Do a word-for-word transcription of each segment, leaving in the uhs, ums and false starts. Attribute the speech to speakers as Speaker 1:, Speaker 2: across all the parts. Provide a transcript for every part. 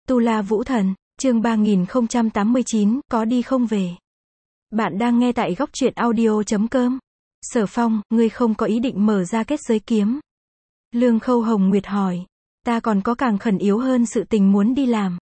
Speaker 1: Tu La Vũ Thần, chương ba nghìn không trăm tám mươi chín, có đi không về. Bạn đang nghe tại góc truyện audio chấm com. Sở Phong, ngươi không có ý định mở ra kết giới kiếm. Lương Khâu Hồng Nguyệt hỏi. Ta còn có càng khẩn yếu hơn sự tình muốn đi làm.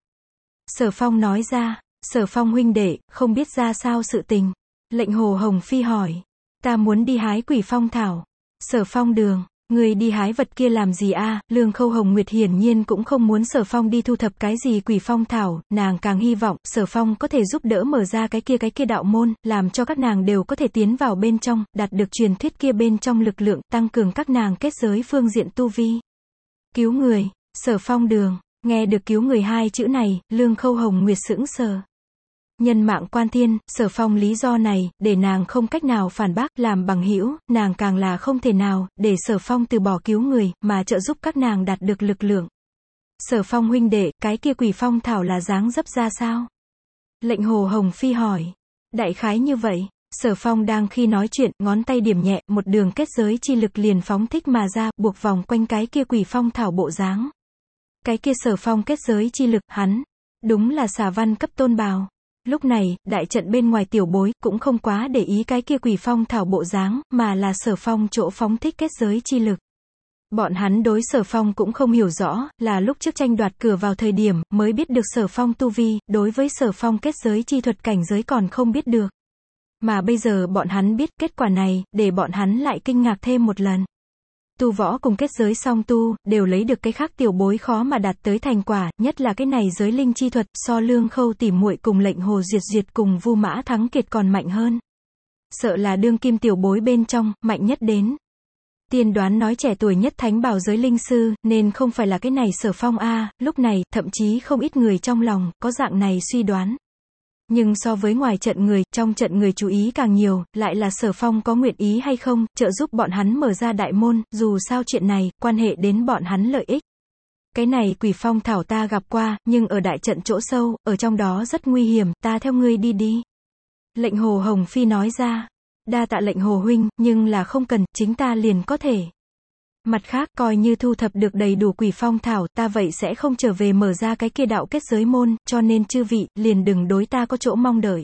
Speaker 1: Sở Phong nói ra. Sở Phong huynh đệ, không biết ra sao sự tình. Lệnh Hồ Hồng Phi hỏi. Ta muốn đi hái quỷ phong thảo. Sở Phong đường. Người đi hái vật kia làm gì a? À? Lương Khâu Hồng Nguyệt hiển nhiên cũng không muốn Sở Phong đi thu thập cái gì quỷ phong thảo, nàng càng hy vọng Sở Phong có thể giúp đỡ mở ra cái kia cái kia đạo môn, làm cho các nàng đều có thể tiến vào bên trong, đạt được truyền thuyết kia bên trong lực lượng, tăng cường các nàng kết giới phương diện tu vi. Cứu người, Sở Phong đường, nghe được cứu người hai chữ này, Lương Khâu Hồng Nguyệt sững sờ. Nhân mạng quan thiên, Sở Phong lý do này, để nàng không cách nào phản bác, làm bằng hữu, nàng càng là không thể nào, để Sở Phong từ bỏ cứu người, mà trợ giúp các nàng đạt được lực lượng. Sở Phong huynh đệ, cái kia quỷ phong thảo là dáng dấp ra sao? Lệnh Hồ Hồng Phi hỏi. Đại khái như vậy, Sở Phong đang khi nói chuyện, ngón tay điểm nhẹ, một đường kết giới chi lực liền phóng thích mà ra, buộc vòng quanh cái kia quỷ phong thảo bộ dáng. Cái kia Sở Phong kết giới chi lực, hắn, đúng là xà văn cấp tôn bào. Lúc này, đại trận bên ngoài tiểu bối, cũng không quá để ý cái kia quỷ phong thảo bộ dáng, mà là Sở Phong chỗ phóng thích kết giới chi lực. Bọn hắn đối Sở Phong cũng không hiểu rõ, là lúc trước tranh đoạt cửa vào thời điểm, mới biết được Sở Phong tu vi, đối với Sở Phong kết giới chi thuật cảnh giới còn không biết được. Mà bây giờ bọn hắn biết kết quả này, để bọn hắn lại kinh ngạc thêm một lần. Tu võ cùng kết giới song tu, đều lấy được cái khác tiểu bối khó mà đạt tới thành quả, nhất là cái này giới linh chi thuật, so Lương Khâu tỉ muội cùng Lệnh Hồ Duyệt Duyệt cùng Vu Mã Thắng Kiệt còn mạnh hơn. Sợ là đương kim tiểu bối bên trong, mạnh nhất đến. Tiên đoán nói trẻ tuổi nhất thánh bảo giới linh sư, nên không phải là cái này Sở Phong a, lúc này, thậm chí không ít người trong lòng, có dạng này suy đoán. Nhưng so với ngoài trận người, trong trận người chú ý càng nhiều, lại là Sở Phong có nguyện ý hay không, trợ giúp bọn hắn mở ra đại môn, dù sao chuyện này, quan hệ đến bọn hắn lợi ích. Cái này quỷ phong thảo ta gặp qua, nhưng ở đại trận chỗ sâu, ở trong đó rất nguy hiểm, ta theo ngươi đi đi. Lệnh Hồ Hồng Phi nói ra. Đa tạ Lệnh Hồ huynh, nhưng là không cần, chính ta liền có thể. Mặt khác, coi như thu thập được đầy đủ quỷ phong thảo, ta vậy sẽ không trở về mở ra cái kia đạo kết giới môn, cho nên chư vị, liền đừng đối ta có chỗ mong đợi.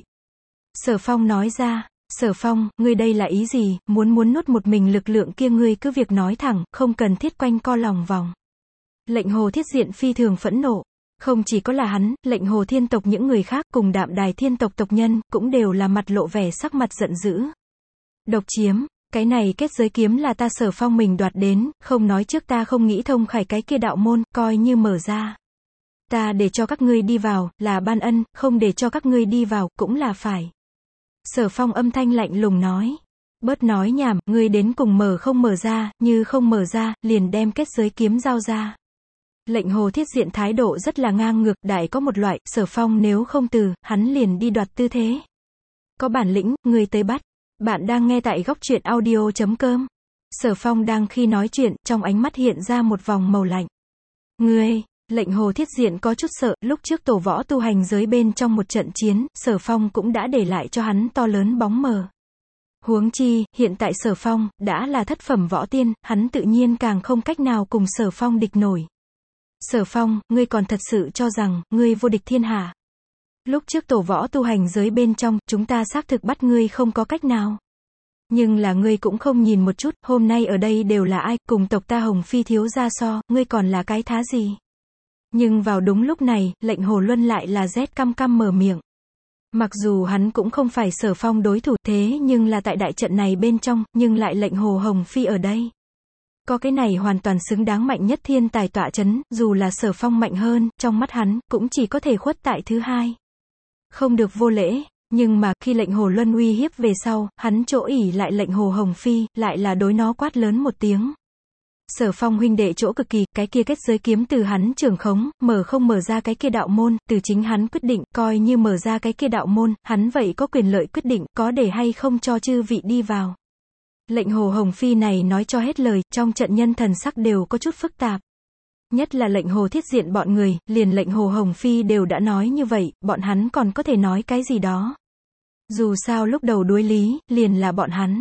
Speaker 1: Sở Phong nói ra. Sở Phong, ngươi đây là ý gì, muốn muốn nuốt một mình lực lượng kia ngươi cứ việc nói thẳng, không cần thiết quanh co lòng vòng. Lệnh Hồ Thiết Diện phi thường phẫn nộ. Không chỉ có là hắn, Lệnh Hồ thiên tộc những người khác cùng Đạm Đài thiên tộc tộc nhân, cũng đều là mặt lộ vẻ sắc mặt giận dữ. Độc chiếm. Cái này kết giới kiếm là ta Sở Phong mình đoạt đến, không nói trước ta không nghĩ thông khải cái kia đạo môn, coi như mở ra. Ta để cho các ngươi đi vào, là ban ân, không để cho các ngươi đi vào, cũng là phải. Sở Phong âm thanh lạnh lùng nói. Bớt nói nhảm, ngươi đến cùng mở không mở ra, như không mở ra, liền đem kết giới kiếm giao ra. Lệnh Hồ Thiết Diện thái độ rất là ngang ngược, đại có một loại, Sở Phong nếu không từ, hắn liền đi đoạt tư thế. Có bản lĩnh, ngươi tới bắt. Bạn đang nghe tại góc truyện audio chấm com. Sở Phong đang khi nói chuyện, trong ánh mắt hiện ra một vòng màu lạnh. Ngươi, Lệnh Hồ Thiết Diện có chút sợ, lúc trước tổ võ tu hành giới bên trong một trận chiến, Sở Phong cũng đã để lại cho hắn to lớn bóng mờ. Huống chi, hiện tại Sở Phong, đã là thất phẩm võ tiên, hắn tự nhiên càng không cách nào cùng Sở Phong địch nổi. Sở Phong, ngươi còn thật sự cho rằng, ngươi vô địch thiên hạ. Lúc trước tổ võ tu hành giới bên trong, chúng ta xác thực bắt ngươi không có cách nào. Nhưng là ngươi cũng không nhìn một chút, hôm nay ở đây đều là ai, cùng tộc ta Hồng Phi thiếu gia so, ngươi còn là cái thá gì. Nhưng vào đúng lúc này, Lệnh Hồ Luân lại là rét căm căm mở miệng. Mặc dù hắn cũng không phải Sở Phong đối thủ thế nhưng là tại đại trận này bên trong, nhưng lại Lệnh Hồ Hồng Phi ở đây. Có cái này hoàn toàn xứng đáng mạnh nhất thiên tài tọa chấn, dù là Sở Phong mạnh hơn, trong mắt hắn, cũng chỉ có thể khuất tại thứ hai. Không được vô lễ, nhưng mà khi Lệnh Hồ Luân uy hiếp về sau, hắn chỗ ỉ lại Lệnh Hồ Hồng Phi, lại là đối nó quát lớn một tiếng. Sở Phong huynh đệ chỗ cực kỳ, cái kia kết giới kiếm từ hắn trưởng khống, mở không mở ra cái kia đạo môn, từ chính hắn quyết định, coi như mở ra cái kia đạo môn, hắn vậy có quyền lợi quyết định, có để hay không cho chư vị đi vào. Lệnh Hồ Hồng Phi này nói cho hết lời, trong trận nhân thần sắc đều có chút phức tạp. Nhất là Lệnh Hồ Thiết Diện bọn người, liền Lệnh Hồ Hồng Phi đều đã nói như vậy, bọn hắn còn có thể nói cái gì đó. Dù sao lúc đầu đối lý, liền là bọn hắn.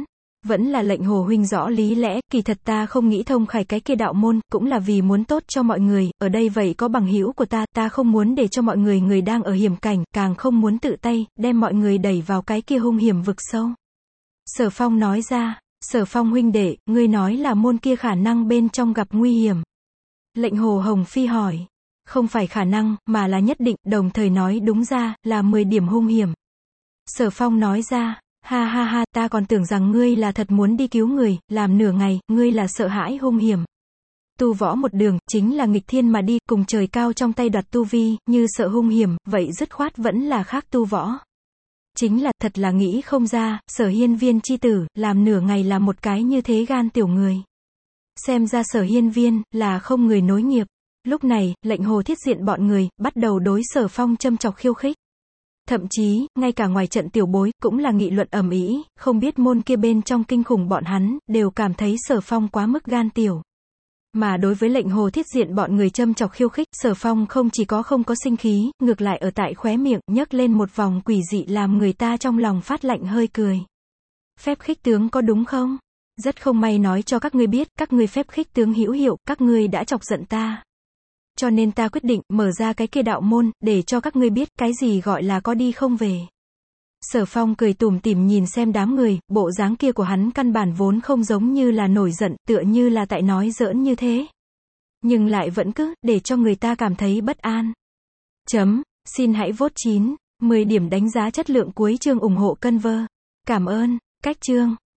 Speaker 1: Vẫn là lệnh Hồ huynh rõ lý lẽ, kỳ thật ta không nghĩ thông khai cái kia đạo môn, cũng là vì muốn tốt cho mọi người, ở đây vậy có bằng hữu của ta, ta không muốn để cho mọi người người đang ở hiểm cảnh, càng không muốn tự tay, đem mọi người đẩy vào cái kia hung hiểm vực sâu. Sở Phong nói ra, Sở Phong huynh đệ, ngươi nói là môn kia khả năng bên trong gặp nguy hiểm. Lệnh Hồ Hồng Phi hỏi, không phải khả năng, mà là nhất định, đồng thời nói đúng ra, là mười điểm hung hiểm. Sở Phong nói ra, ha ha ha, ta còn tưởng rằng ngươi là thật muốn đi cứu người, làm nửa ngày, ngươi là sợ hãi hung hiểm. Tu võ một đường, chính là nghịch thiên mà đi, cùng trời cao trong tay đoạt tu vi, như sợ hung hiểm, vậy dứt khoát vẫn là khác tu võ. Chính là, thật là nghĩ không ra, Sở Hiên Viên chi tử, làm nửa ngày là một cái như thế gan tiểu người. Xem ra Sở Hiên Viên, là không người nối nghiệp. Lúc này, lệnh Hồ Thiết Diện bọn người, bắt đầu đối Sở Phong châm chọc khiêu khích. Thậm chí, ngay cả ngoài trận tiểu bối, cũng là nghị luận ầm ĩ, không biết môn kia bên trong kinh khủng bọn hắn, đều cảm thấy Sở Phong quá mức gan tiểu. Mà đối với lệnh Hồ Thiết Diện bọn người châm chọc khiêu khích, Sở Phong không chỉ có không có sinh khí, ngược lại ở tại khóe miệng, nhấc lên một vòng quỷ dị làm người ta trong lòng phát lạnh hơi cười. Phép khích tướng có đúng không? Rất không may nói cho các ngươi biết, các ngươi phép khích tướng hữu hiệu, các ngươi đã chọc giận ta. Cho nên ta quyết định, mở ra cái kia đạo môn, để cho các ngươi biết, cái gì gọi là có đi không về. Sở Phong cười tủm tỉm nhìn xem đám người, bộ dáng kia của hắn căn bản vốn không giống như là nổi giận, tựa như là tại nói giỡn như thế. Nhưng lại vẫn cứ, để cho người ta cảm thấy bất an. Chấm, xin hãy vote chín, mười điểm đánh giá chất lượng cuối chương ủng hộ Conver. Cảm ơn, cách chương.